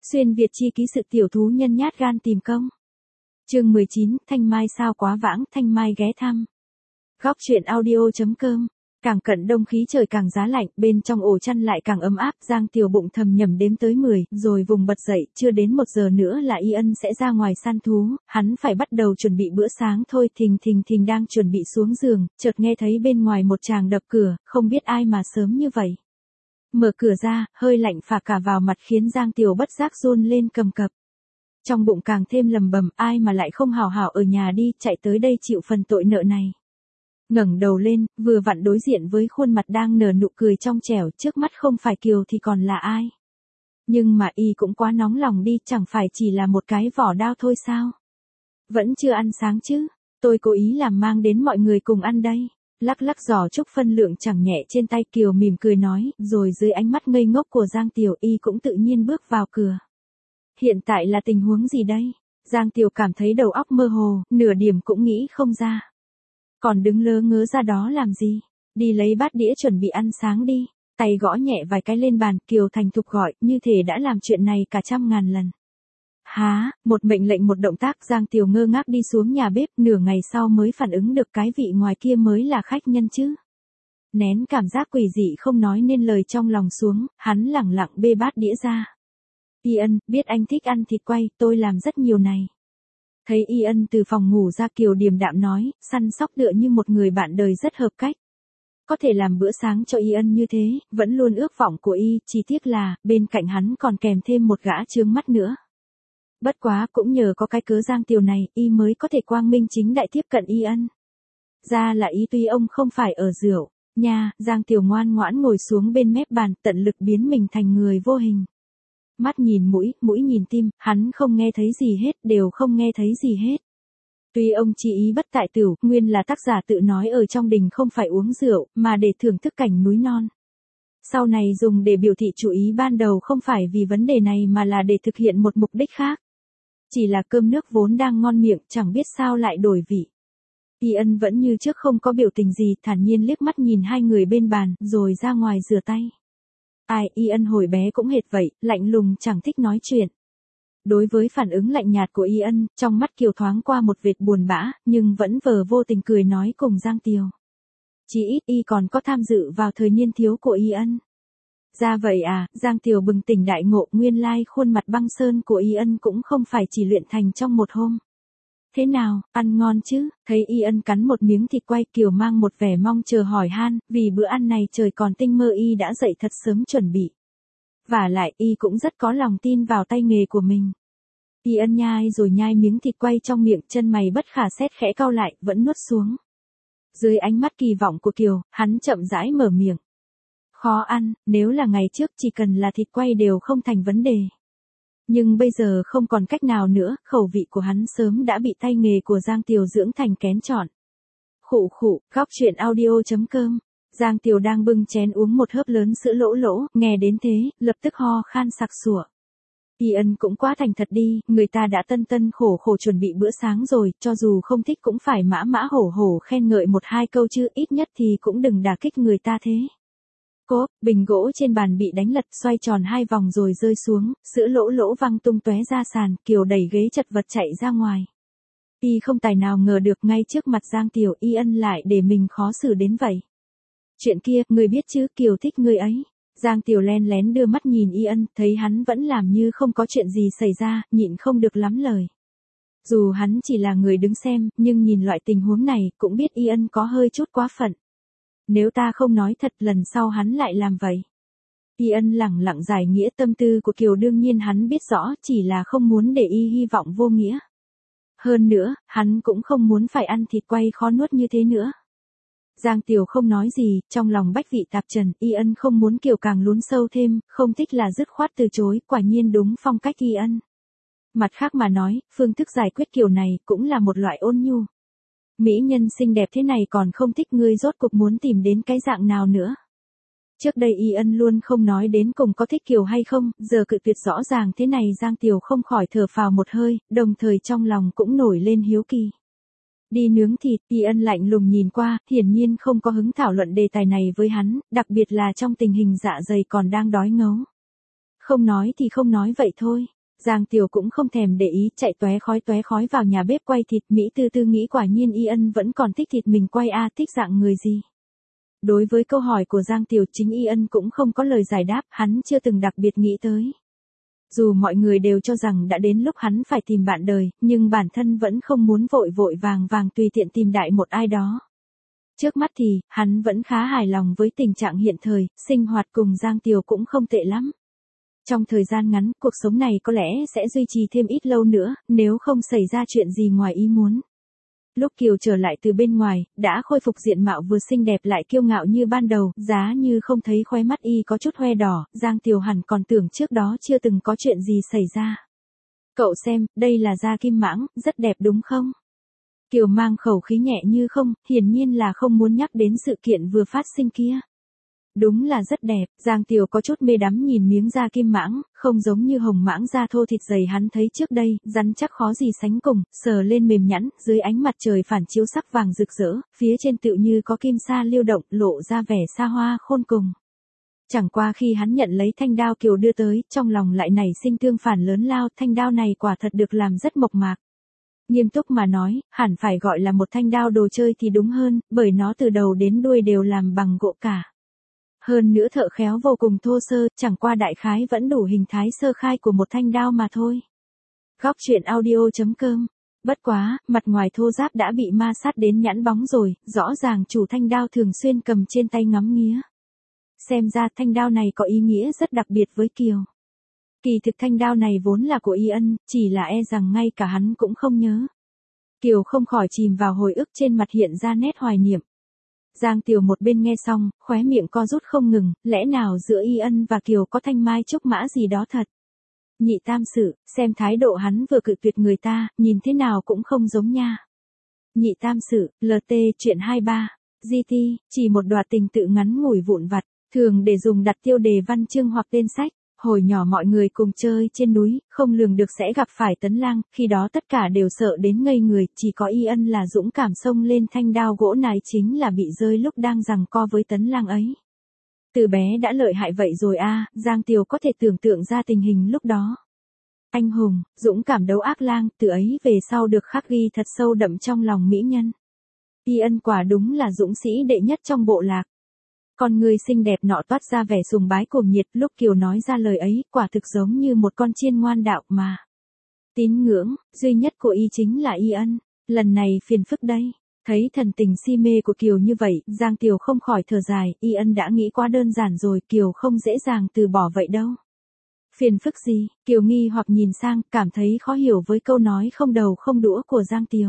Xuyên Việt chi ký sự tiểu thú nhân nhát gan tìm công. Chương 19, Thanh Mai sao quá vãng, Thanh Mai ghé thăm. Góc truyện audio.com. Càng cận đông khí trời càng giá lạnh, bên trong ổ chăn lại càng ấm áp, Giang Tiểu bụng thầm nhầm đếm tới 10, rồi vùng bật dậy, chưa đến 1 giờ nữa là Y Ân sẽ ra ngoài săn thú, hắn phải bắt đầu chuẩn bị bữa sáng thôi. Thình đang chuẩn bị xuống giường, chợt nghe thấy bên ngoài một chàng đập cửa, không biết ai mà sớm như vậy. Mở cửa ra, hơi lạnh phả cả vào mặt khiến Giang Tiểu bất giác run lên cầm cập. Trong bụng càng thêm lầm bầm, ai mà lại không hào hào ở nhà đi, chạy tới đây chịu phần tội nợ này. Ngẩng đầu lên, vừa vặn đối diện với khuôn mặt đang nở nụ cười trong trẻo, trước mắt không phải Kiều thì còn là ai. Nhưng mà y cũng quá nóng lòng đi, chẳng phải chỉ là một cái vỏ đao thôi sao? Vẫn chưa ăn sáng chứ, tôi cố ý làm mang đến mọi người cùng ăn đây. Lắc giò chúc phân lượng chẳng nhẹ trên tay, Kiều mỉm cười nói, rồi dưới ánh mắt ngây ngốc của Giang Tiểu y cũng tự nhiên bước vào cửa. Hiện tại là tình huống gì đây? Giang Tiểu cảm thấy đầu óc mơ hồ, nửa điểm cũng nghĩ không ra. Còn đứng lơ ngớ ra đó làm gì? Đi lấy bát đĩa chuẩn bị ăn sáng đi. Tay gõ nhẹ vài cái lên bàn, Kiều thành thục gọi, như thể đã làm chuyện này cả 100.000 lần. Há, một mệnh lệnh một động tác, Giang Tiểu ngơ ngác đi xuống nhà bếp, nửa ngày sau mới phản ứng được cái vị ngoài kia mới là khách nhân chứ. Nén cảm giác quỷ dị không nói nên lời trong lòng xuống, hắn lẳng lặng bê bát đĩa ra. Y Ân, biết anh thích ăn thịt quay, tôi làm rất nhiều này. Thấy Y Ân từ phòng ngủ ra, Kiều điềm đạm nói, săn sóc tựa như một người bạn đời rất hợp cách. Có thể làm bữa sáng cho Y Ân như thế, vẫn luôn ước vọng của Y, chỉ tiếc là, bên cạnh hắn còn kèm thêm một gã trướng mắt nữa. Bất quá cũng nhờ có cái cớ Giang Tiểu này, Y mới có thể quang minh chính đại tiếp cận Y Ân. Ra là ý tuy ông không phải ở rượu, nha, Giang Tiểu ngoan ngoãn ngồi xuống bên mép bàn, tận lực biến mình thành người vô hình. Mắt nhìn mũi, mũi nhìn tim, hắn không nghe thấy gì hết, đều không nghe thấy gì hết. Tuy ông chỉ ý bất tại tửu, nguyên là tác giả tự nói ở trong đình không phải uống rượu, mà để thưởng thức cảnh núi non. Sau này dùng để biểu thị chủ ý ban đầu không phải vì vấn đề này mà là để thực hiện một mục đích khác. Chỉ là cơm nước vốn đang ngon miệng, chẳng biết sao lại đổi vị. Y Ân vẫn như trước không có biểu tình gì, thản nhiên liếc mắt nhìn hai người bên bàn, rồi ra ngoài rửa tay. Ai, Y Ân hồi bé cũng hệt vậy, lạnh lùng chẳng thích nói chuyện. Đối với phản ứng lạnh nhạt của Y Ân, trong mắt Kiều thoáng qua một vệt buồn bã, nhưng vẫn vờ vô tình cười nói cùng Giang Tiểu. Chỉ ít Y còn có tham dự vào thời niên thiếu của Y Ân. Ra vậy à, Giang Tiểu bừng tỉnh đại ngộ, nguyên lai khuôn mặt băng sơn của Y Ân cũng không phải chỉ luyện thành trong một hôm. Thế nào, ăn ngon chứ? Thấy Y Ân cắn một miếng thịt quay, Kiều mang một vẻ mong chờ hỏi han, vì bữa ăn này trời còn tinh mơ Y đã dậy thật sớm chuẩn bị. Vả lại Y cũng rất có lòng tin vào tay nghề của mình. Y Ân nhai rồi nhai miếng thịt quay trong miệng, chân mày bất khả xét khẽ cau lại, vẫn nuốt xuống. Dưới ánh mắt kỳ vọng của Kiều, hắn chậm rãi mở miệng. Khó ăn, nếu là ngày trước chỉ cần là thịt quay đều không thành vấn đề. Nhưng bây giờ không còn cách nào nữa, khẩu vị của hắn sớm đã bị tay nghề của Giang Tiểu dưỡng thành kén chọn. Khụ, góc truyện audio.com. Giang Tiểu đang bưng chén uống một hớp lớn sữa lỗ, nghe đến thế, lập tức ho khan sặc sụa. Y Ân cũng quá thành thật đi, người ta đã tân khổ chuẩn bị bữa sáng rồi, cho dù không thích cũng phải mã hổ khen ngợi 1-2 câu chứ, ít nhất thì cũng đừng đả kích người ta thế. Cốp, bình gỗ trên bàn bị đánh lật, xoay tròn 2 vòng rồi rơi xuống, sữa lỗ văng tung tóe ra sàn, Kiều đẩy ghế chật vật chạy ra ngoài. Y không tài nào ngờ được ngay trước mặt Giang Tiểu, Y Ân lại để mình khó xử đến vậy. Chuyện kia, người biết chứ, Kiều thích người ấy. Giang Tiểu len lén đưa mắt nhìn Y Ân, thấy hắn vẫn làm như không có chuyện gì xảy ra, nhịn không được lắm lời. Dù hắn chỉ là người đứng xem, nhưng nhìn loại tình huống này, cũng biết Y Ân có hơi chút quá phận. Nếu ta không nói thật, lần sau hắn lại làm vậy. Y Ân lẳng lặng giải nghĩa tâm tư của Kiều, đương nhiên hắn biết rõ, chỉ là không muốn để Y hy vọng vô nghĩa. Hơn nữa, hắn cũng không muốn phải ăn thịt quay khó nuốt như thế nữa. Giang Tiểu không nói gì, trong lòng bách vị tạp trần, Y Ân không muốn Kiều càng lún sâu thêm, không thích là dứt khoát từ chối, quả nhiên đúng phong cách Y Ân. Mặt khác mà nói, phương thức giải quyết kiểu này cũng là một loại ôn nhu. Mỹ nhân xinh đẹp thế này còn không thích, ngươi rốt cuộc muốn tìm đến cái dạng nào nữa. Trước đây Y Ân luôn không nói đến cùng có thích Kiều hay không, giờ cự tuyệt rõ ràng thế này, Giang Tiểu không khỏi thở phào một hơi, đồng thời trong lòng cũng nổi lên hiếu kỳ. Đi nướng thịt, Y Ân lạnh lùng nhìn qua, hiển nhiên không có hứng thảo luận đề tài này với hắn, đặc biệt là trong tình hình dạ dày còn đang đói ngấu. Không nói thì không nói vậy thôi, Giang Tiểu cũng không thèm để ý, chạy tóe khói vào nhà bếp quay thịt. Mỹ tư tư nghĩ quả nhiên Y Ân vẫn còn thích thịt mình quay thích dạng người gì. Đối với câu hỏi của Giang Tiểu, chính Y Ân cũng không có lời giải đáp, hắn chưa từng đặc biệt nghĩ tới. Dù mọi người đều cho rằng đã đến lúc hắn phải tìm bạn đời, nhưng bản thân vẫn không muốn vội vội vàng vàng tùy tiện tìm đại một ai đó. Trước mắt thì, hắn vẫn khá hài lòng với tình trạng hiện thời, sinh hoạt cùng Giang Tiểu cũng không tệ lắm. Trong thời gian ngắn, cuộc sống này có lẽ sẽ duy trì thêm ít lâu nữa, nếu không xảy ra chuyện gì ngoài ý muốn. Lúc Kiều trở lại từ bên ngoài, đã khôi phục diện mạo vừa xinh đẹp lại kiêu ngạo như ban đầu, giá như không thấy khóe mắt y có chút hoe đỏ, Giang Tiểu hẳn còn tưởng trước đó chưa từng có chuyện gì xảy ra. Cậu xem, đây là da kim mãng, rất đẹp đúng không? Kiều mang khẩu khí nhẹ như không, hiển nhiên là không muốn nhắc đến sự kiện vừa phát sinh kia. Đúng là rất đẹp, Giang Tiểu có chút mê đắm nhìn miếng da kim mãng, không giống như hồng mãng da thô thịt dày hắn thấy trước đây, rắn chắc khó gì sánh cùng, sờ lên mềm nhẵn, dưới ánh mặt trời phản chiếu sắc vàng rực rỡ, phía trên tựu như có kim sa lưu động, lộ ra vẻ xa hoa khôn cùng. Chẳng qua khi hắn nhận lấy thanh đao Kiều đưa tới, trong lòng lại nảy sinh tương phản lớn lao, thanh đao này quả thật được làm rất mộc mạc. Nghiêm túc mà nói, hẳn phải gọi là một thanh đao đồ chơi thì đúng hơn, bởi nó từ đầu đến đuôi đều làm bằng gỗ cả. Hơn nữa thợ khéo vô cùng thô sơ, chẳng qua đại khái vẫn đủ hình thái sơ khai của một thanh đao mà thôi. Góc truyện audio.com. Bất quá, mặt ngoài thô ráp đã bị ma sát đến nhẵn bóng rồi, rõ ràng chủ thanh đao thường xuyên cầm trên tay ngắm nghía. Xem ra thanh đao này có ý nghĩa rất đặc biệt với Kiều. Kỳ thực thanh đao này vốn là của Y Ân, chỉ là e rằng ngay cả hắn cũng không nhớ. Kiều không khỏi chìm vào hồi ức, trên mặt hiện ra nét hoài niệm. Giang Tiểu một bên nghe xong, khóe miệng co rút không ngừng, lẽ nào giữa Y Ân và Kiều có thanh mai trúc mã gì đó thật. Nhị tam sự, xem thái độ hắn vừa cự tuyệt người ta, nhìn thế nào cũng không giống nha. Nhị tam sự, LT, chuyện 23, GT, chỉ một đoạn tình tự ngắn ngủi vụn vặt, thường để dùng đặt tiêu đề văn chương hoặc tên sách. Hồi nhỏ mọi người cùng chơi trên núi, không lường được sẽ gặp phải Tấn Lang, khi đó tất cả đều sợ đến ngây người, chỉ có Y Ân là dũng cảm xông lên, thanh đao gỗ này chính là bị rơi lúc đang giằng co với Tấn Lang ấy. Từ bé đã lợi hại vậy rồi Giang Tiểu có thể tưởng tượng ra tình hình lúc đó. Anh hùng, dũng cảm đấu ác lang, từ ấy về sau được khắc ghi thật sâu đậm trong lòng mỹ nhân. Y Ân quả đúng là dũng sĩ đệ nhất trong bộ lạc. Con người xinh đẹp nọ toát ra vẻ sùng bái cuồng nhiệt, lúc Kiều nói ra lời ấy, quả thực giống như một con chiên ngoan đạo mà. Tín ngưỡng, duy nhất của y chính là Y Ân, lần này phiền phức đây. Thấy thần tình si mê của Kiều như vậy, Giang Tiểu không khỏi thở dài, Y Ân đã nghĩ quá đơn giản rồi, Kiều không dễ dàng từ bỏ vậy đâu. Phiền phức gì? Kiều nghi hoặc nhìn sang, cảm thấy khó hiểu với câu nói không đầu không đũa của Giang Tiểu.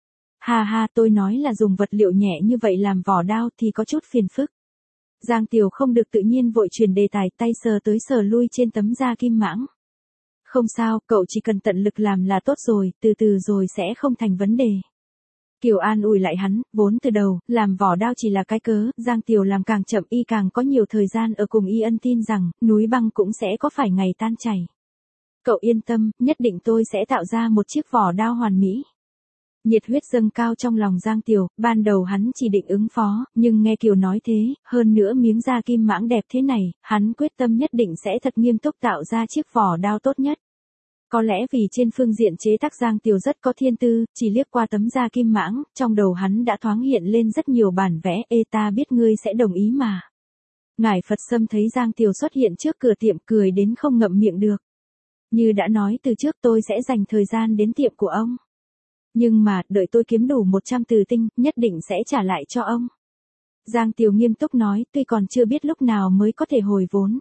Ha ha, tôi nói là dùng vật liệu nhẹ như vậy làm vỏ đao thì có chút phiền phức. Giang Tiểu không được tự nhiên vội chuyển đề tài, tay sờ tới sờ lui trên tấm da kim mãng. Không sao, cậu chỉ cần tận lực làm là tốt rồi, từ từ rồi sẽ không thành vấn đề. Kiều an ủi lại hắn, vốn từ đầu, làm vỏ đao chỉ là cái cớ, Giang Tiểu làm càng chậm y càng có nhiều thời gian ở cùng Y Ân, tin rằng, núi băng cũng sẽ có phải ngày tan chảy. Cậu yên tâm, nhất định tôi sẽ tạo ra một chiếc vỏ đao hoàn mỹ. Nhiệt huyết dâng cao trong lòng Giang Tiểu, ban đầu hắn chỉ định ứng phó, nhưng nghe Kiều nói thế, hơn nữa miếng da kim mãng đẹp thế này, hắn quyết tâm nhất định sẽ thật nghiêm túc tạo ra chiếc vỏ đao tốt nhất. Có lẽ vì trên phương diện chế tác Giang Tiểu rất có thiên tư, chỉ liếc qua tấm da kim mãng, trong đầu hắn đã thoáng hiện lên rất nhiều bản vẽ, ta biết ngươi sẽ đồng ý mà. Ngài Phật Sâm thấy Giang Tiểu xuất hiện trước cửa tiệm cười đến không ngậm miệng được. Như đã nói từ trước, tôi sẽ dành thời gian đến tiệm của ông. Nhưng mà, đợi tôi kiếm đủ 100 từ tinh, nhất định sẽ trả lại cho ông. Giang Tiểu nghiêm túc nói, tuy còn chưa biết lúc nào mới có thể hồi vốn.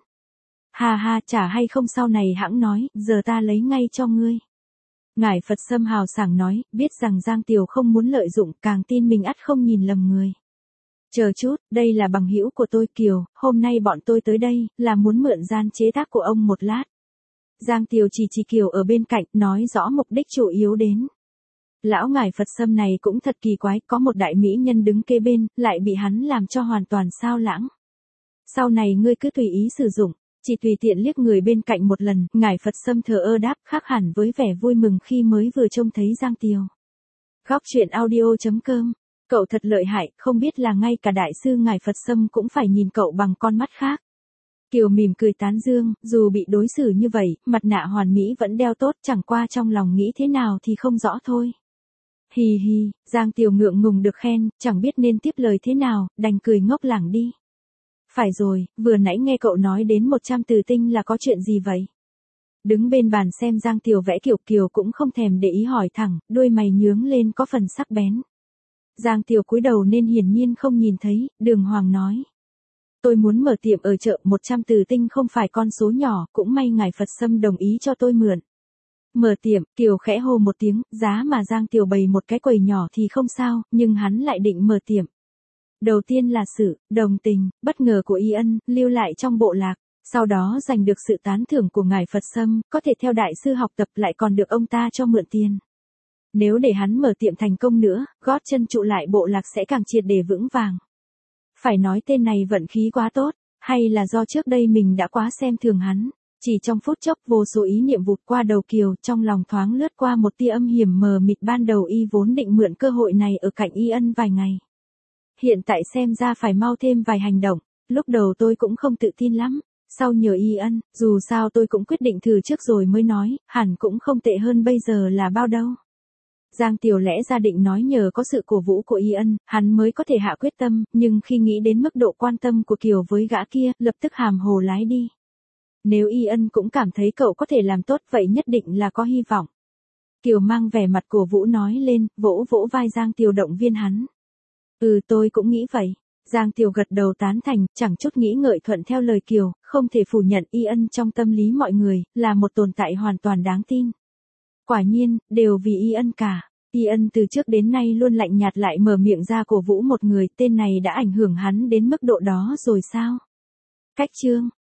Ha ha, trả hay không sau này hãng nói, giờ ta lấy ngay cho ngươi. Ngài Phật Sâm hào sảng nói, biết rằng Giang Tiểu không muốn lợi dụng, càng tin mình ắt không nhìn lầm người. Chờ chút, đây là bằng hữu của tôi Kiều, hôm nay bọn tôi tới đây, là muốn mượn gian chế tác của ông một lát. Giang Tiểu chỉ Kiều ở bên cạnh, nói rõ mục đích chủ yếu đến. Lão ngài Phật Sâm này cũng thật kỳ quái, có một đại mỹ nhân đứng kế bên, lại bị hắn làm cho hoàn toàn sao lãng. Sau này ngươi cứ tùy ý sử dụng, chỉ tùy tiện liếc người bên cạnh một lần, ngài Phật Sâm thờ ơ đáp, khác hẳn với vẻ vui mừng khi mới vừa trông thấy Giang Tiểu. Góc truyện audio.com. Cậu thật lợi hại, không biết là ngay cả đại sư ngài Phật Sâm cũng phải nhìn cậu bằng con mắt khác. Kiều mỉm cười tán dương, dù bị đối xử như vậy, mặt nạ hoàn mỹ vẫn đeo tốt, chẳng qua trong lòng nghĩ thế nào thì không rõ thôi. Hì hì, Giang Tiểu ngượng ngùng được khen, chẳng biết nên tiếp lời thế nào, đành cười ngốc lảng đi. Phải rồi, vừa nãy nghe cậu nói đến 100 từ tinh là có chuyện gì vậy? Đứng bên bàn xem Giang Tiểu vẽ kiểu Kiều cũng không thèm để ý hỏi thẳng, đuôi mày nhướng lên có phần sắc bén. Giang Tiểu cúi đầu nên hiển nhiên không nhìn thấy, đường hoàng nói. Tôi muốn mở tiệm ở chợ, 100 từ tinh không phải con số nhỏ, cũng may ngài Phật Sâm đồng ý cho tôi mượn. Mở tiệm, Kiều khẽ hô một tiếng, giá mà Giang Tiểu bày một cái quầy nhỏ thì không sao, nhưng hắn lại định mở tiệm. Đầu tiên là sự đồng tình, bất ngờ của Y Ân, lưu lại trong bộ lạc, sau đó giành được sự tán thưởng của ngài Phật Sâm, có thể theo đại sư học tập lại còn được ông ta cho mượn tiền. Nếu để hắn mở tiệm thành công nữa, gót chân trụ lại bộ lạc sẽ càng triệt để vững vàng. Phải nói tên này vận khí quá tốt, hay là do trước đây mình đã quá xem thường hắn. Chỉ trong phút chốc vô số ý niệm vụt qua đầu Kiều, trong lòng thoáng lướt qua một tia âm hiểm mờ mịt, ban đầu y vốn định mượn cơ hội này ở cạnh Y Ân vài ngày. Hiện tại xem ra phải mau thêm vài hành động, lúc đầu tôi cũng không tự tin lắm, sau nhờ Y Ân, dù sao tôi cũng quyết định thử trước rồi mới nói, hẳn cũng không tệ hơn bây giờ là bao đâu. Giang Tiểu lẽ ra định nói nhờ có sự cổ vũ của Y Ân, hắn mới có thể hạ quyết tâm, nhưng khi nghĩ đến mức độ quan tâm của Kiều với gã kia, lập tức hàm hồ lái đi. Nếu Y Ân cũng cảm thấy cậu có thể làm tốt vậy nhất định là có hy vọng. Kiều mang vẻ mặt cổ vũ nói lên, vỗ vỗ vai Giang Tiểu động viên hắn. Tôi cũng nghĩ vậy. Giang Tiểu gật đầu tán thành, chẳng chút nghĩ ngợi thuận theo lời Kiều, không thể phủ nhận Y Ân trong tâm lý mọi người, là một tồn tại hoàn toàn đáng tin. Quả nhiên, đều vì Y Ân cả. Y Ân từ trước đến nay luôn lạnh nhạt lại mở miệng ra cổ vũ một người, tên này đã ảnh hưởng hắn đến mức độ đó rồi sao? Cách chương